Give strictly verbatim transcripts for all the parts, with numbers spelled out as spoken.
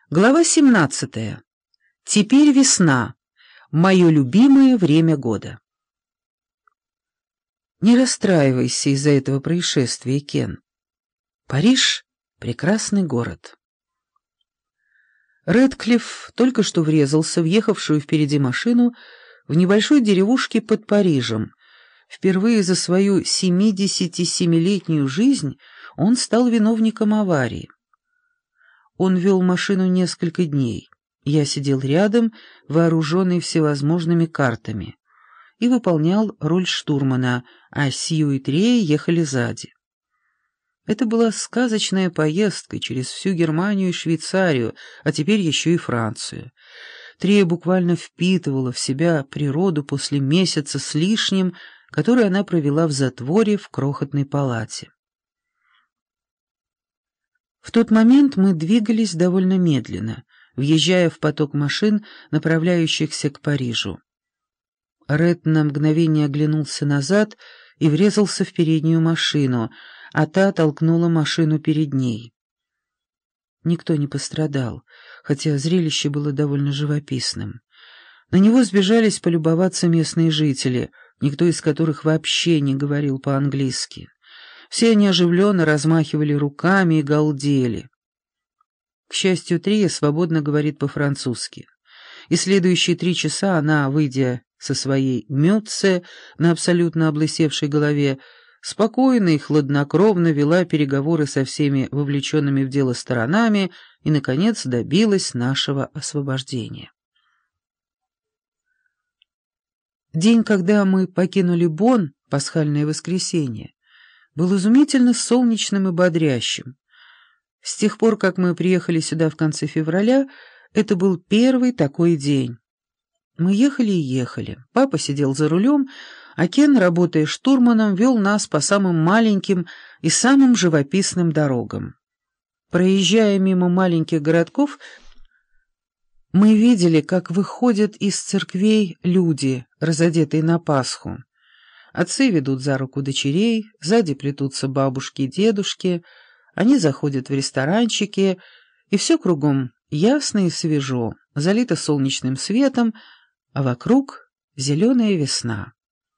Глава семнадцатая. Теперь весна. Мое любимое время года. Не расстраивайся из-за этого происшествия, Кен. Париж — прекрасный город. Рэдклифф только что врезался в ехавшую впереди машину в небольшой деревушке под Парижем. Впервые за свою семидесятисемилетнюю жизнь он стал виновником аварии. Он вел машину несколько дней. Я сидел рядом, вооруженный всевозможными картами, и выполнял роль штурмана, а Сью и Трей ехали сзади. Это была сказочная поездка через всю Германию и Швейцарию, а теперь еще и Францию. Трея буквально впитывала в себя природу после месяца с лишним, который она провела в затворе в крохотной палате. В тот момент мы двигались довольно медленно, въезжая в поток машин, направляющихся к Парижу. Рэд на мгновение оглянулся назад и врезался в переднюю машину, а та толкнула машину перед ней. Никто не пострадал, хотя зрелище было довольно живописным. На него сбежались полюбоваться местные жители, никто из которых вообще не говорил по-английски. Все они оживленно размахивали руками и галдели. К счастью, Трия свободно говорит по-французски. И следующие три часа она, выйдя со своей мётце на абсолютно облысевшей голове, спокойно и хладнокровно вела переговоры со всеми вовлеченными в дело сторонами и, наконец, добилась нашего освобождения. День, когда мы покинули Бонн, пасхальное воскресенье, был изумительно солнечным и бодрящим. С тех пор, как мы приехали сюда в конце февраля, это был первый такой день. Мы ехали и ехали. Папа сидел за рулем, а Кен, работая штурманом, вел нас по самым маленьким и самым живописным дорогам. Проезжая мимо маленьких городков, мы видели, как выходят из церквей люди, разодетые на Пасху. Отцы ведут за руку дочерей, сзади плетутся бабушки и дедушки, они заходят в ресторанчики, и все кругом ясно и свежо, залито солнечным светом, а вокруг зеленая весна.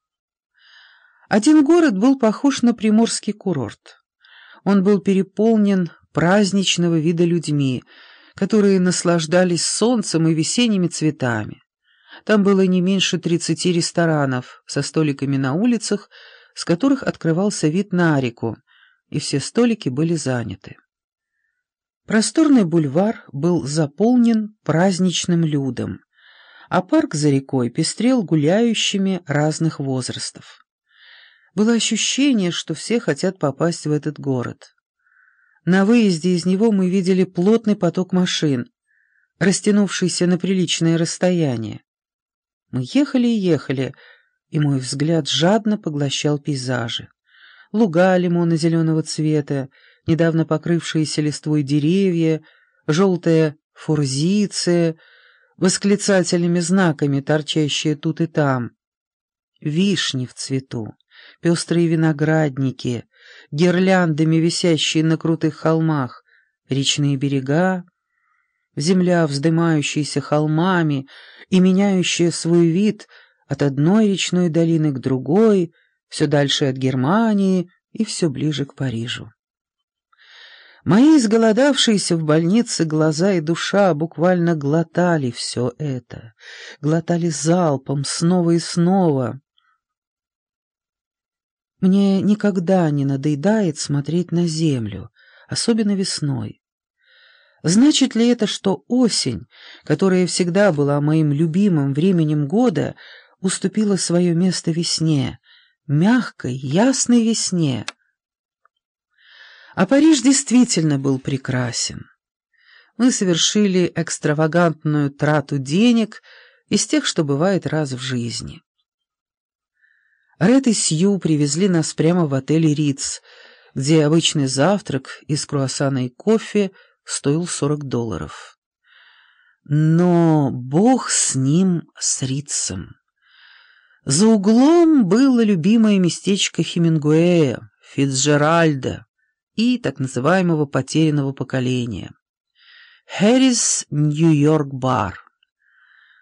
Один город был похож на приморский курорт. Он был переполнен праздничного вида людьми, которые наслаждались солнцем и весенними цветами. Там было не меньше тридцати ресторанов со столиками на улицах, с которых открывался вид на реку, и все столики были заняты. Просторный бульвар был заполнен праздничным людом, а парк за рекой пестрел гуляющими разных возрастов. Было ощущение, что все хотят попасть в этот город. На выезде из него мы видели плотный поток машин, растянувшийся на приличное расстояние. Мы ехали и ехали, и мой взгляд жадно поглощал пейзажи. Луга лимонно-зеленого цвета, недавно покрывшиеся листвой деревья, желтая форзиция, восклицательными знаками, торчащие тут и там, вишни в цвету, пестрые виноградники, гирляндами висящие на крутых холмах, речные берега, земля, вздымающаяся холмами и меняющая свой вид от одной речной долины к другой, все дальше от Германии и все ближе к Парижу. Мои изголодавшиеся в больнице глаза и душа буквально глотали все это, глотали залпом снова и снова. Мне никогда не надоедает смотреть на землю, особенно весной. Значит ли это, что осень, которая всегда была моим любимым временем года, уступила свое место весне, мягкой, ясной весне? А Париж действительно был прекрасен. Мы совершили экстравагантную трату денег из тех, что бывает раз в жизни. Ред и Сью привезли нас прямо в отель «Риц», где обычный завтрак из круассана и кофе стоил сорок долларов. Но бог с ним, с Рицем. За углом было любимое местечко Хемингуэя, Фицджеральда и так называемого потерянного поколения. Хэрис Нью-Йорк бар.